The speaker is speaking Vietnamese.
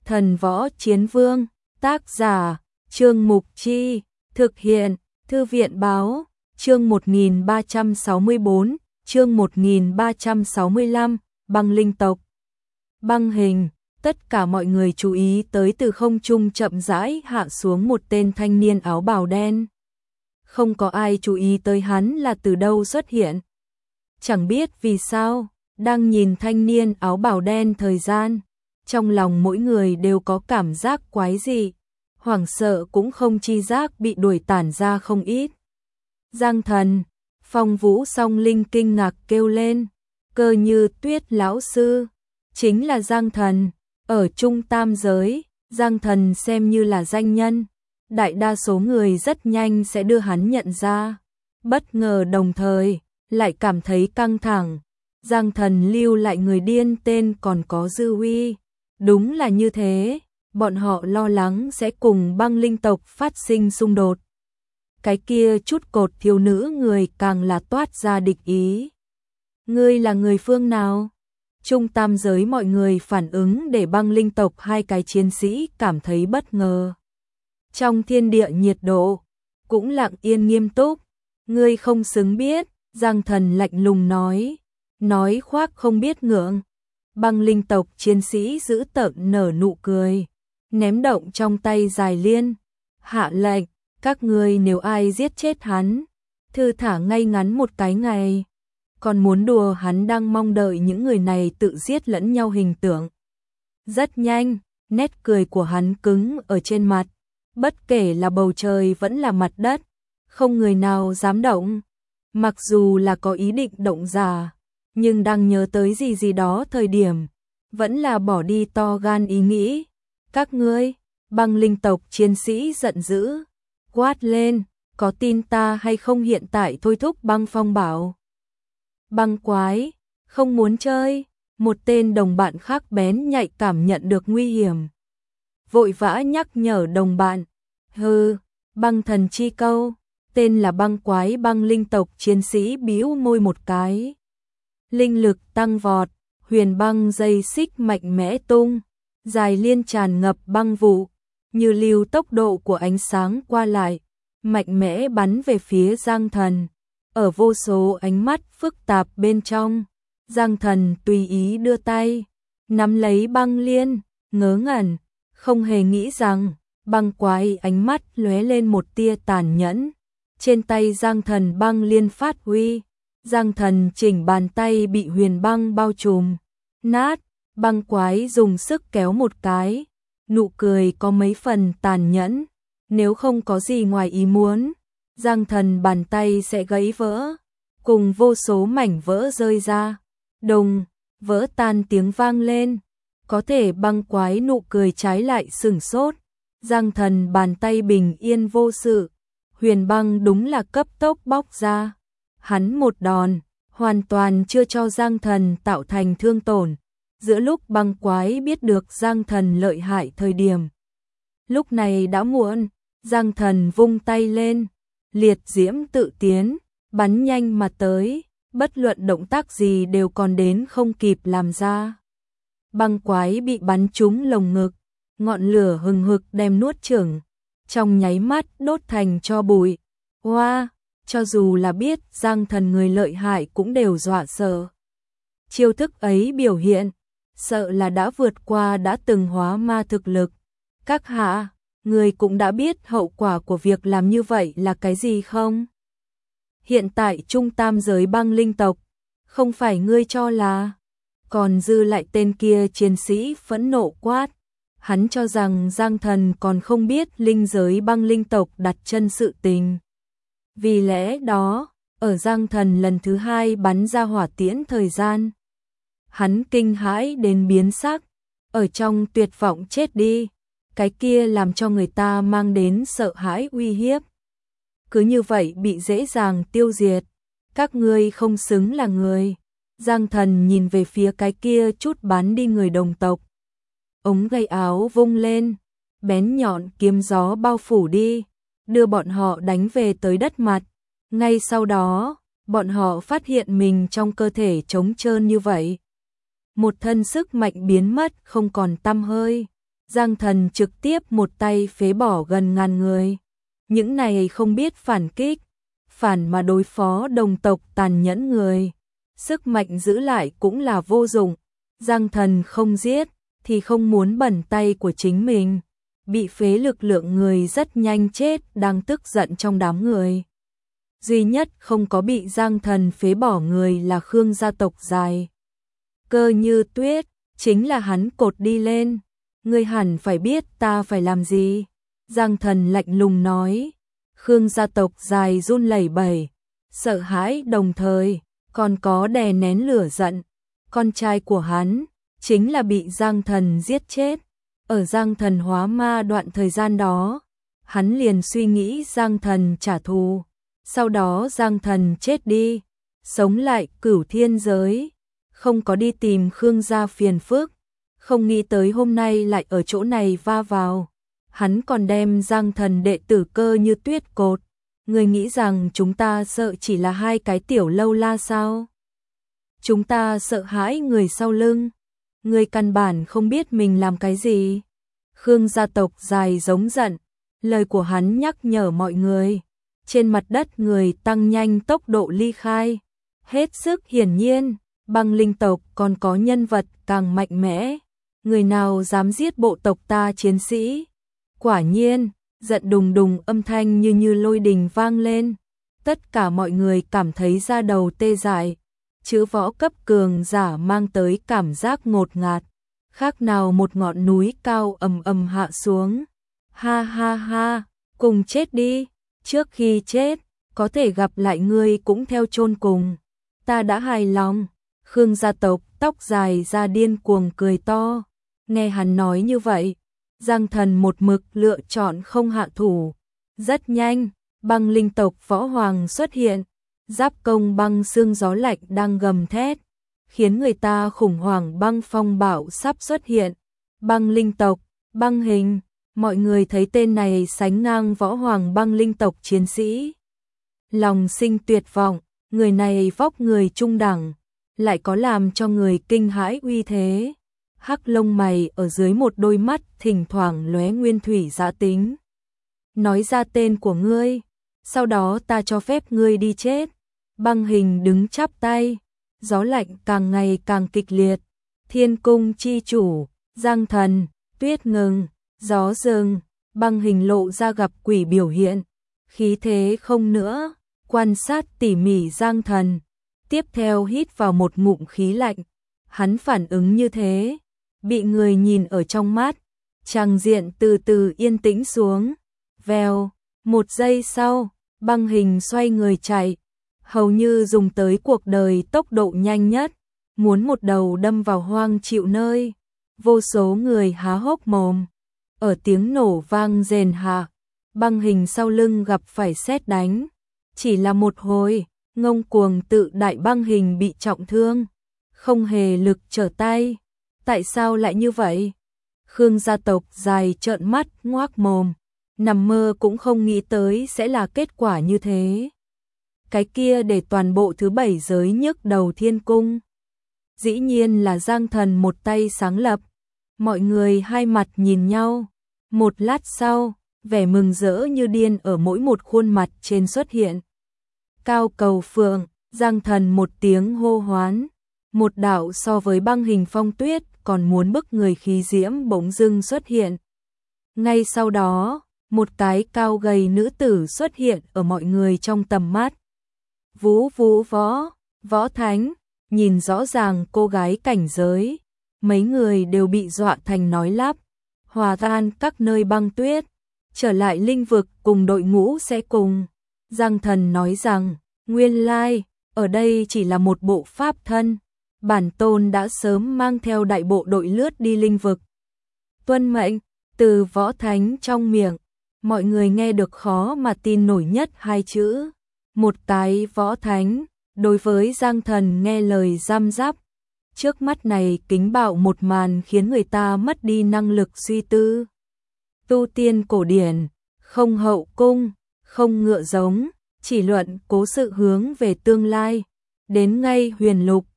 Thần Võ Chiến Vương, tác giả, Trương Mục Chi, thực hiện, Thư viện Báo, chương 1364, chương 1365, băng linh tộc. Băng hình, tất cả mọi người chú ý tới từ không trung chậm rãi hạ xuống một tên thanh niên áo bào đen. Không có ai chú ý tới hắn là từ đâu xuất hiện. Chẳng biết vì sao, đang nhìn thanh niên áo bào đen thời gian, trong lòng mỗi người đều có cảm giác quái dị, hoảng sợ cũng không chi giác bị đuổi tản ra không ít. Giang Thần, Phong Vũ Song Linh kinh ngạc kêu lên, Cơ Như Tuyết lão sư, chính là Giang Thần, ở Trung Tam giới, Giang Thần xem như là danh nhân, đại đa số người rất nhanh sẽ đưa hắn nhận ra, bất ngờ đồng thời, lại cảm thấy căng thẳng, Giang Thần lưu lại người điên tên còn có dư uy, đúng là như thế, bọn họ lo lắng sẽ cùng băng linh tộc phát sinh xung đột. Cái kia chút cột thiếu nữ người càng là toát ra địch ý. Ngươi là người phương nào? Trung Tam giới mọi người phản ứng để băng linh tộc hai cái chiến sĩ cảm thấy bất ngờ. Trong thiên địa nhiệt độ, cũng lặng yên nghiêm túc. Ngươi không xứng biết, Giang Thần lạnh lùng nói khoác không biết ngượng. Băng linh tộc chiến sĩ giữ tợn nở nụ cười, ném động trong tay dài liên, hạ lệnh, các ngươi nếu ai giết chết hắn, thư thả ngay ngắn một cái ngày, còn muốn đùa hắn đang mong đợi những người này tự giết lẫn nhau hình tượng. Rất nhanh, nét cười của hắn cứng ở trên mặt, bất kể là bầu trời vẫn là mặt đất, không người nào dám động, mặc dù là có ý định động giả, nhưng đang nhớ tới gì đó thời điểm, vẫn là bỏ đi to gan ý nghĩ. Các ngươi, băng linh tộc chiến sĩ giận dữ, quát lên, có tin ta hay không hiện tại thôi thúc băng phong bảo. Băng quái, không muốn chơi, một tên đồng bạn khác bén nhạy cảm nhận được nguy hiểm. Vội vã nhắc nhở đồng bạn, hừ, băng thần chi câu, tên là băng quái băng linh tộc chiến sĩ bĩu môi một cái. Linh lực tăng vọt, huyền băng dây xích mạnh mẽ tung, dài liên tràn ngập băng vụ, như lưu tốc độ của ánh sáng qua lại, mạnh mẽ bắn về phía Giang Thần. Ở vô số ánh mắt phức tạp bên trong, Giang Thần tùy ý đưa tay, nắm lấy băng liên, ngớ ngẩn, không hề nghĩ rằng, băng quái ánh mắt lóe lên một tia tàn nhẫn. Trên tay Giang Thần băng liên phát huy, Giang Thần chỉnh bàn tay bị huyền băng bao trùm, nát, băng quái dùng sức kéo một cái, nụ cười có mấy phần tàn nhẫn, nếu không có gì ngoài ý muốn, Giang Thần bàn tay sẽ gãy vỡ, cùng vô số mảnh vỡ rơi ra, đùng, vỡ tan tiếng vang lên, có thể băng quái nụ cười trái lại sửng sốt, Giang Thần bàn tay bình yên vô sự, huyền băng đúng là cấp tốc bóc ra. Hắn một đòn, hoàn toàn chưa cho Giang Thần tạo thành thương tổn, giữa lúc băng quái biết được Giang Thần lợi hại thời điểm. Lúc này đã muộn, Giang Thần vung tay lên, liệt diễm tự tiến, bắn nhanh mà tới, bất luận động tác gì đều còn đến không kịp làm ra. Băng quái bị bắn trúng lồng ngực, ngọn lửa hừng hực đem nuốt chửng, trong nháy mắt đốt thành tro bụi. Hoa! Cho dù là biết Giang Thần người lợi hại cũng đều dọa sợ. Chiêu thức ấy biểu hiện, sợ là đã vượt qua đã từng hóa ma thực lực. Các hạ, người cũng đã biết hậu quả của việc làm như vậy là cái gì không? Hiện tại Trung Tam giới băng linh tộc, không phải ngươi cho là, còn dư lại tên kia chiến sĩ phẫn nộ quát. Hắn cho rằng Giang Thần còn không biết linh giới băng linh tộc đặt chân sự tình. Vì lẽ đó, ở Giang Thần lần thứ hai bắn ra hỏa tiễn thời gian, hắn kinh hãi đến biến sắc, ở trong tuyệt vọng chết đi, cái kia làm cho người ta mang đến sợ hãi uy hiếp. Cứ như vậy bị dễ dàng tiêu diệt, các ngươi không xứng là người. Giang Thần nhìn về phía cái kia chút bắn đi người đồng tộc. Ống gậy áo vung lên, bén nhọn kiếm gió bao phủ đi, đưa bọn họ đánh về tới đất mặt. Ngay sau đó, bọn họ phát hiện mình trong cơ thể trống trơn như vậy. Một thân sức mạnh biến mất không còn tăm hơi. Giang Thần trực tiếp một tay phế bỏ gần ngàn người. Những này không biết phản kích, phản mà đối phó đồng tộc tàn nhẫn người. Sức mạnh giữ lại cũng là vô dụng. Giang Thần không giết thì không muốn bẩn tay của chính mình. Bị phế lực lượng người rất nhanh chết, đang tức giận trong đám người. Duy nhất không có bị Giang Thần phế bỏ người là Khương gia tộc dài. Cơ Như Tuyết, chính là hắn cột đi lên. Ngươi hẳn phải biết ta phải làm gì. Giang Thần lạnh lùng nói. Khương gia tộc dài run lẩy bẩy, sợ hãi đồng thời, còn có đè nén lửa giận. Con trai của hắn, chính là bị Giang Thần giết chết. Ở Giang Thần hóa ma đoạn thời gian đó, hắn liền suy nghĩ Giang Thần trả thù. Sau đó Giang Thần chết đi, sống lại Cửu Thiên giới, không có đi tìm Khương gia phiền phức, không nghĩ tới hôm nay lại ở chỗ này va vào. Hắn còn đem Giang Thần đệ tử Cơ Như Tuyết cột. Người nghĩ rằng chúng ta sợ chỉ là hai cái tiểu lâu la sao? Chúng ta sợ hãi người sau lưng. Người căn bản không biết mình làm cái gì. Khương gia tộc dài giống giận. Lời của hắn nhắc nhở mọi người. Trên mặt đất người tăng nhanh tốc độ ly khai. Hết sức hiển nhiên, Băng Linh tộc còn có nhân vật càng mạnh mẽ. Người nào dám giết bộ tộc ta chiến sĩ? Quả nhiên, giận đùng đùng âm thanh như lôi đình vang lên. Tất cả mọi người cảm thấy da đầu tê dại. Chữ võ cấp cường giả mang tới cảm giác ngột ngạt. Khác nào một ngọn núi cao ầm ầm hạ xuống. Ha ha ha, cùng chết đi. Trước khi chết, có thể gặp lại ngươi cũng theo chôn cùng. Ta đã hài lòng. Khương gia tộc tóc dài ra điên cuồng cười to. Nghe hắn nói như vậy, Giang Thần một mực lựa chọn không hạ thủ. Rất nhanh, Băng Linh tộc võ hoàng xuất hiện. Giáp công băng xương gió lạnh đang gầm thét, khiến người ta khủng hoảng. Băng phong bạo sắp xuất hiện. Băng Linh tộc, Băng Hình, mọi người thấy tên này sánh ngang võ hoàng Băng Linh tộc chiến sĩ. Lòng sinh tuyệt vọng, người này vóc người trung đẳng, lại có làm cho người kinh hãi uy thế. Hắc lông mày ở dưới một đôi mắt thỉnh thoảng lóe nguyên thủy dã tính. Nói ra tên của ngươi, sau đó ta cho phép ngươi đi chết. Băng Hình đứng chắp tay, gió lạnh càng ngày càng kịch liệt. Thiên cung chi chủ, Giang Thần, tuyết ngừng, gió dừng. Băng Hình lộ ra gặp quỷ biểu hiện, khí thế không nữa, quan sát tỉ mỉ Giang Thần. Tiếp theo hít vào một ngụm khí lạnh, hắn phản ứng như thế, bị người nhìn ở trong mắt. Tràng diện từ từ yên tĩnh xuống. Vèo, một giây sau, Băng Hình xoay người chạy, hầu như dùng tới cuộc đời tốc độ nhanh nhất, muốn một đầu đâm vào hoang chịu nơi. Vô số người há hốc mồm. Ở tiếng nổ vang rền hạ, Băng Hình sau lưng gặp phải sét đánh. Chỉ là một hồi, ngông cuồng tự đại Băng Hình bị trọng thương, không hề lực trở tay. Tại sao lại như vậy? Khương gia tộc dài trợn mắt ngoác mồm, nằm mơ cũng không nghĩ tới sẽ là kết quả như thế. Cái kia để toàn bộ thứ 7 giới nhức đầu thiên cung. Dĩ nhiên là Giang Thần một tay sáng lập. Mọi người hai mặt nhìn nhau. Một lát sau, vẻ mừng rỡ như điên ở mỗi một khuôn mặt trên xuất hiện. Cao Cầu Phượng, Giang Thần một tiếng hô hoán. Một đạo so với Băng Hình phong tuyết còn muốn bức người khí diễm bỗng dưng xuất hiện. Ngay sau đó, một cái cao gầy nữ tử xuất hiện ở mọi người trong tầm mắt. Vũ Vũ Võ, Võ Thánh, nhìn rõ ràng cô gái cảnh giới, mấy người đều bị dọa thành nói lắp. Hòa tan các nơi băng tuyết, trở lại linh vực cùng đội ngũ sẽ cùng. Giang Thần nói rằng, nguyên lai, ở đây chỉ là một bộ pháp thân. Bản tôn đã sớm mang theo đại bộ đội lướt đi linh vực. Tuân mệnh, từ Võ Thánh trong miệng, mọi người nghe được khó mà tin nổi nhất hai chữ. Một cái Võ Thánh, đối với Giang Thần nghe lời giam giáp. Trước mắt này kính bạo một màn khiến người ta mất đi năng lực suy tư. Tu tiên cổ điển, không hậu cung, không ngựa giống, chỉ luận cố sự hướng về tương lai. Đến ngay huyền lục,